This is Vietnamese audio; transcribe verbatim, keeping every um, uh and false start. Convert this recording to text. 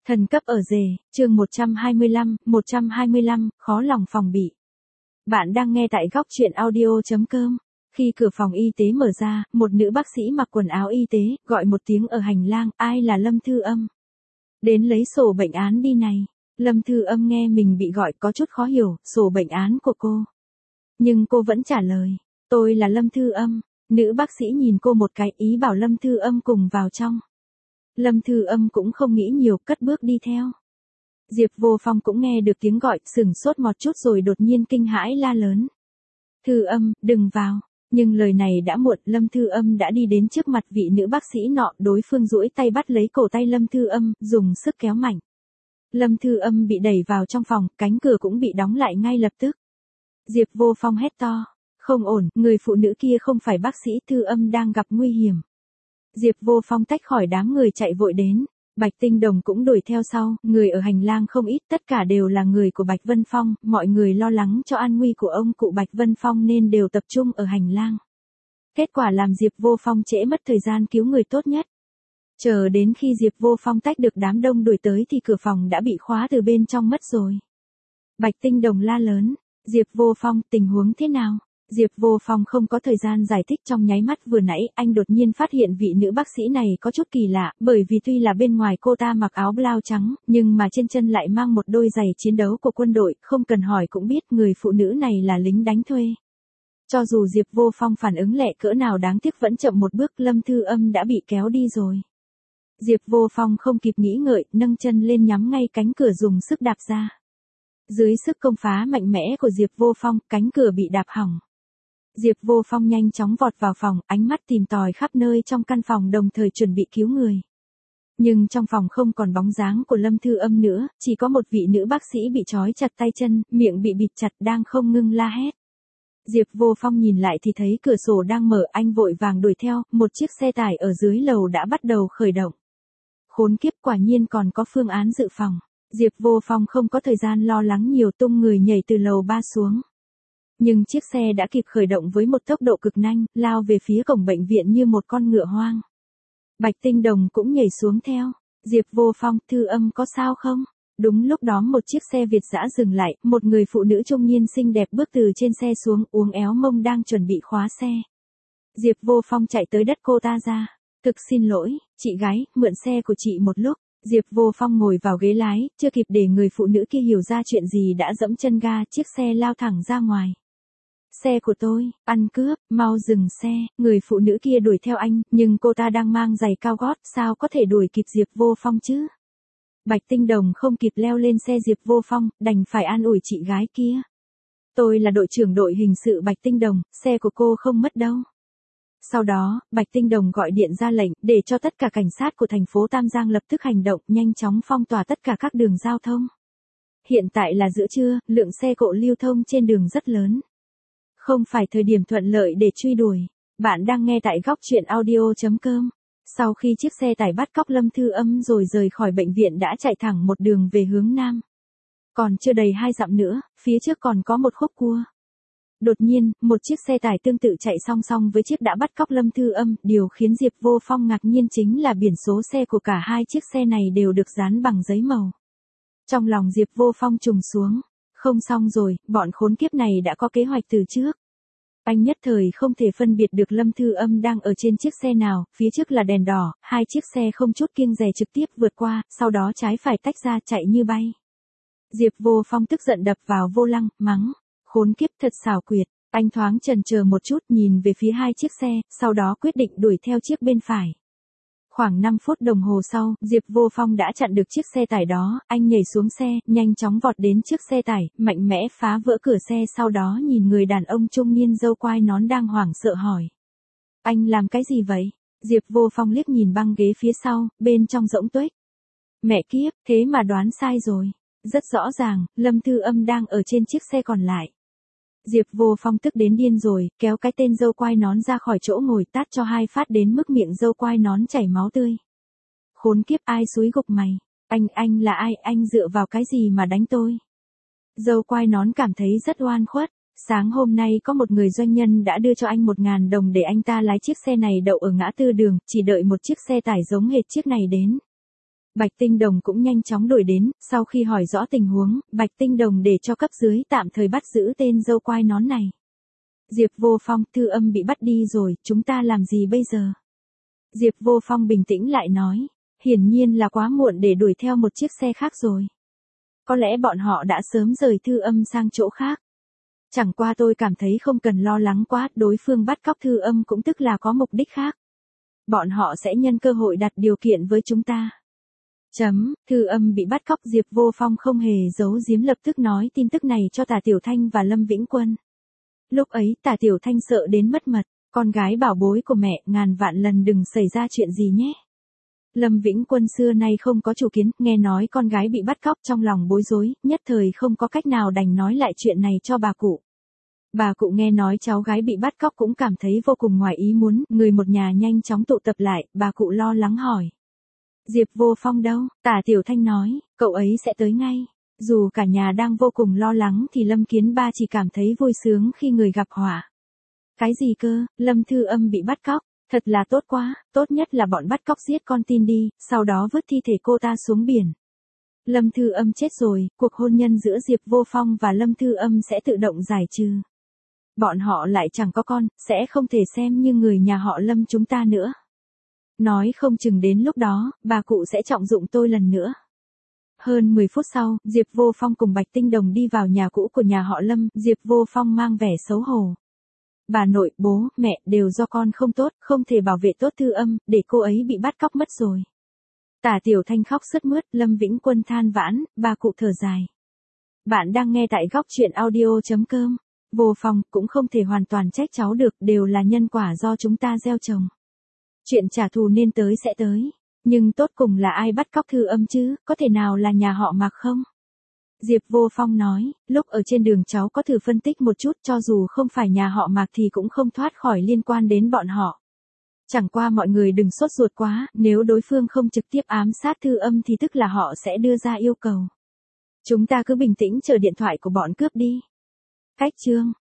Thần cấp ở rể, chương một trăm hai mươi lăm, một trăm hai mươi lăm, khó lòng phòng bị. Bạn đang nghe tại góc truyện audio chấm com. Khi cửa phòng y tế mở ra, một nữ bác sĩ mặc quần áo y tế, gọi một tiếng ở hành lang, ai là Lâm Thư Âm? Đến lấy sổ bệnh án đi này. Lâm Thư Âm nghe mình bị gọi có chút khó hiểu, sổ bệnh án của cô. Nhưng cô vẫn trả lời, tôi là Lâm Thư Âm. Nữ bác sĩ nhìn cô một cái, ý bảo Lâm Thư Âm cùng vào trong. Lâm Thư Âm cũng không nghĩ nhiều, cất bước đi theo. Diệp Vô Phong cũng nghe được tiếng gọi, sửng sốt một chút rồi đột nhiên kinh hãi la lớn. Thư Âm, đừng vào. Nhưng lời này đã muộn, Lâm Thư Âm đã đi đến trước mặt vị nữ bác sĩ nọ, đối phương duỗi tay bắt lấy cổ tay Lâm Thư Âm, dùng sức kéo mạnh. Lâm Thư Âm bị đẩy vào trong phòng, cánh cửa cũng bị đóng lại ngay lập tức. Diệp Vô Phong hét to. Không ổn, người phụ nữ kia không phải bác sĩ, Thư Âm đang gặp nguy hiểm. Diệp Vô Phong tách khỏi đám người chạy vội đến. Bạch Tinh Đồng cũng đuổi theo sau, người ở hành lang không ít, tất cả đều là người của Bạch Vân Phong, mọi người lo lắng cho an nguy của ông cụ Bạch Vân Phong nên đều tập trung ở hành lang. Kết quả làm Diệp Vô Phong trễ mất thời gian cứu người tốt nhất. Chờ đến khi Diệp Vô Phong tách được đám đông đuổi tới thì cửa phòng đã bị khóa từ bên trong mất rồi. Bạch Tinh Đồng la lớn, Diệp Vô Phong, tình huống thế nào? Diệp Vô Phong không có thời gian giải thích, trong nháy mắt vừa nãy, anh đột nhiên phát hiện vị nữ bác sĩ này có chút kỳ lạ, bởi vì tuy là bên ngoài cô ta mặc áo blau trắng, nhưng mà trên chân lại mang một đôi giày chiến đấu của quân đội, không cần hỏi cũng biết người phụ nữ này là lính đánh thuê. Cho dù Diệp Vô Phong phản ứng lẹ cỡ nào đáng tiếc vẫn chậm một bước, Lâm Thư Âm đã bị kéo đi rồi. Diệp Vô Phong không kịp nghĩ ngợi, nâng chân lên nhắm ngay cánh cửa dùng sức đạp ra. Dưới sức công phá mạnh mẽ của Diệp Vô Phong, cánh cửa bị đạp hỏng. Diệp Vô Phong nhanh chóng vọt vào phòng, ánh mắt tìm tòi khắp nơi trong căn phòng đồng thời chuẩn bị cứu người. Nhưng trong phòng không còn bóng dáng của Lâm Thư Âm nữa, chỉ có một vị nữ bác sĩ bị trói chặt tay chân, miệng bị bịt chặt đang không ngưng la hét. Diệp Vô Phong nhìn lại thì thấy cửa sổ đang mở, anh vội vàng đuổi theo, một chiếc xe tải ở dưới lầu đã bắt đầu khởi động. Khốn kiếp, quả nhiên còn có phương án dự phòng. Diệp Vô Phong không có thời gian lo lắng nhiều, tung người nhảy từ lầu ba xuống. Nhưng chiếc xe đã kịp khởi động với một tốc độ cực nhanh, lao về phía cổng bệnh viện như một con ngựa hoang. Bạch Tinh Đồng cũng nhảy xuống theo. Diệp Vô Phong, Thư Âm có sao không? Đúng lúc đó một chiếc xe Việt dã dừng lại, một người phụ nữ trung niên xinh đẹp bước từ trên xe xuống, uốn éo mông đang chuẩn bị khóa xe. Diệp Vô Phong chạy tới đất cô ta ra. Thực xin lỗi, chị gái, mượn xe của chị một lúc. Diệp Vô Phong ngồi vào ghế lái, chưa kịp để người phụ nữ kia hiểu ra chuyện gì đã dẫm chân ga, chiếc xe lao thẳng ra ngoài. Xe của tôi, ăn cướp, mau dừng xe, người phụ nữ kia đuổi theo anh, nhưng cô ta đang mang giày cao gót, sao có thể đuổi kịp Diệp Vô Phong chứ? Bạch Tinh Đồng không kịp leo lên xe Diệp Vô Phong, đành phải an ủi chị gái kia. Tôi là đội trưởng đội hình sự Bạch Tinh Đồng, xe của cô không mất đâu. Sau đó, Bạch Tinh Đồng gọi điện ra lệnh, để cho tất cả cảnh sát của thành phố Tam Giang lập tức hành động, nhanh chóng phong tỏa tất cả các đường giao thông. Hiện tại là giữa trưa, lượng xe cộ lưu thông trên đường rất lớn. Không phải thời điểm thuận lợi để truy đuổi. Bạn đang nghe tại góc truyện audio chấm com. Sau khi chiếc xe tải bắt cóc Lâm Thư Âm rồi rời khỏi bệnh viện đã chạy thẳng một đường về hướng nam. Còn chưa đầy hai dặm nữa, phía trước còn có một khúc cua. Đột nhiên, một chiếc xe tải tương tự chạy song song với chiếc đã bắt cóc Lâm Thư Âm, điều khiến Diệp Vô Phong ngạc nhiên chính là biển số xe của cả hai chiếc xe này đều được dán bằng giấy màu. Trong lòng Diệp Vô Phong trùng xuống. Không xong rồi, bọn khốn kiếp này đã có kế hoạch từ trước. Anh nhất thời không thể phân biệt được Lâm Thư Âm đang ở trên chiếc xe nào, phía trước là đèn đỏ, hai chiếc xe không chút kiêng dè trực tiếp vượt qua, sau đó trái phải tách ra chạy như bay. Diệp Vô Phong tức giận đập vào vô lăng, mắng, khốn kiếp thật xảo quyệt, anh thoáng chần chờ một chút nhìn về phía hai chiếc xe, sau đó quyết định đuổi theo chiếc bên phải. Khoảng năm phút đồng hồ sau, Diệp Vô Phong đã chặn được chiếc xe tải đó, anh nhảy xuống xe, nhanh chóng vọt đến trước xe tải, mạnh mẽ phá vỡ cửa xe, sau đó nhìn người đàn ông trung niên râu quai nón đang hoảng sợ hỏi. Anh làm cái gì vậy? Diệp Vô Phong liếc nhìn băng ghế phía sau, bên trong rỗng tuếch. Mẹ kiếp, thế mà đoán sai rồi. Rất rõ ràng, Lâm Thư Âm đang ở trên chiếc xe còn lại. Diệp Vô Phong tức đến điên rồi, kéo cái tên râu quai nón ra khỏi chỗ ngồi tát cho hai phát đến mức miệng râu quai nón chảy máu tươi. Khốn kiếp, ai xúi gục mày? Anh, anh là ai, anh dựa vào cái gì mà đánh tôi? Râu quai nón cảm thấy rất oan khuất. Sáng hôm nay có một người doanh nhân đã đưa cho anh một ngàn đồng để anh ta lái chiếc xe này đậu ở ngã tư đường, chỉ đợi một chiếc xe tải giống hệt chiếc này đến. Bạch Tinh Đồng cũng nhanh chóng đuổi đến, sau khi hỏi rõ tình huống, Bạch Tinh Đồng để cho cấp dưới tạm thời bắt giữ tên dâu quai nón này. Diệp Vô Phong, Thư Âm bị bắt đi rồi, chúng ta làm gì bây giờ? Diệp Vô Phong bình tĩnh lại nói, hiển nhiên là quá muộn để đuổi theo một chiếc xe khác rồi. Có lẽ bọn họ đã sớm rời Thư Âm sang chỗ khác. Chẳng qua tôi cảm thấy không cần lo lắng quá, đối phương bắt cóc Thư Âm cũng tức là có mục đích khác. Bọn họ sẽ nhân cơ hội đặt điều kiện với chúng ta. Chấm, Thư Âm bị bắt cóc. Diệp Vô Phong không hề giấu giếm, lập tức nói tin tức này cho Tả Tiểu Thanh và Lâm Vĩnh Quân. Lúc ấy Tả Tiểu Thanh sợ đến mất mật, con gái bảo bối của mẹ, ngàn vạn lần đừng xảy ra chuyện gì nhé. Lâm Vĩnh Quân xưa nay không có chủ kiến, nghe nói con gái bị bắt cóc trong lòng bối rối, nhất thời không có cách nào đành nói lại chuyện này cho bà cụ. Bà cụ nghe nói cháu gái bị bắt cóc cũng cảm thấy vô cùng ngoài ý muốn, người một nhà nhanh chóng tụ tập lại, bà cụ lo lắng hỏi. Diệp Vô Phong đâu? Tả Tiểu Thanh nói, cậu ấy sẽ tới ngay. Dù cả nhà đang vô cùng lo lắng thì Lâm Kiến Ba chỉ cảm thấy vui sướng khi người gặp họa. Cái gì cơ? Lâm Thư Âm bị bắt cóc, thật là tốt quá, tốt nhất là bọn bắt cóc giết con tin đi, sau đó vứt thi thể cô ta xuống biển. Lâm Thư Âm chết rồi, cuộc hôn nhân giữa Diệp Vô Phong và Lâm Thư Âm sẽ tự động giải trừ. Bọn họ lại chẳng có con, sẽ không thể xem như người nhà họ Lâm chúng ta nữa. Nói không chừng đến lúc đó, bà cụ sẽ trọng dụng tôi lần nữa. Hơn mười phút sau, Diệp Vô Phong cùng Bạch Tinh Đồng đi vào nhà cũ của nhà họ Lâm, Diệp Vô Phong mang vẻ xấu hổ. Bà nội, bố, mẹ, đều do con không tốt, không thể bảo vệ tốt Thư Âm, để cô ấy bị bắt cóc mất rồi. Tả Tiểu Thanh khóc sướt mướt, Lâm Vĩnh Quân than vãn, bà cụ thở dài. Bạn đang nghe tại góc truyện audio chấm com. Vô Phong, cũng không thể hoàn toàn trách cháu được, đều là nhân quả do chúng ta gieo trồng. Chuyện trả thù nên tới sẽ tới. Nhưng tốt cùng là ai bắt cóc Thư Âm chứ, có thể nào là nhà họ Mạc không? Diệp Vô Phong nói, lúc ở trên đường cháu có thử phân tích một chút, cho dù không phải nhà họ Mạc thì cũng không thoát khỏi liên quan đến bọn họ. Chẳng qua mọi người đừng sốt ruột quá, nếu đối phương không trực tiếp ám sát Thư Âm thì tức là họ sẽ đưa ra yêu cầu. Chúng ta cứ bình tĩnh chờ điện thoại của bọn cướp đi. Cách chương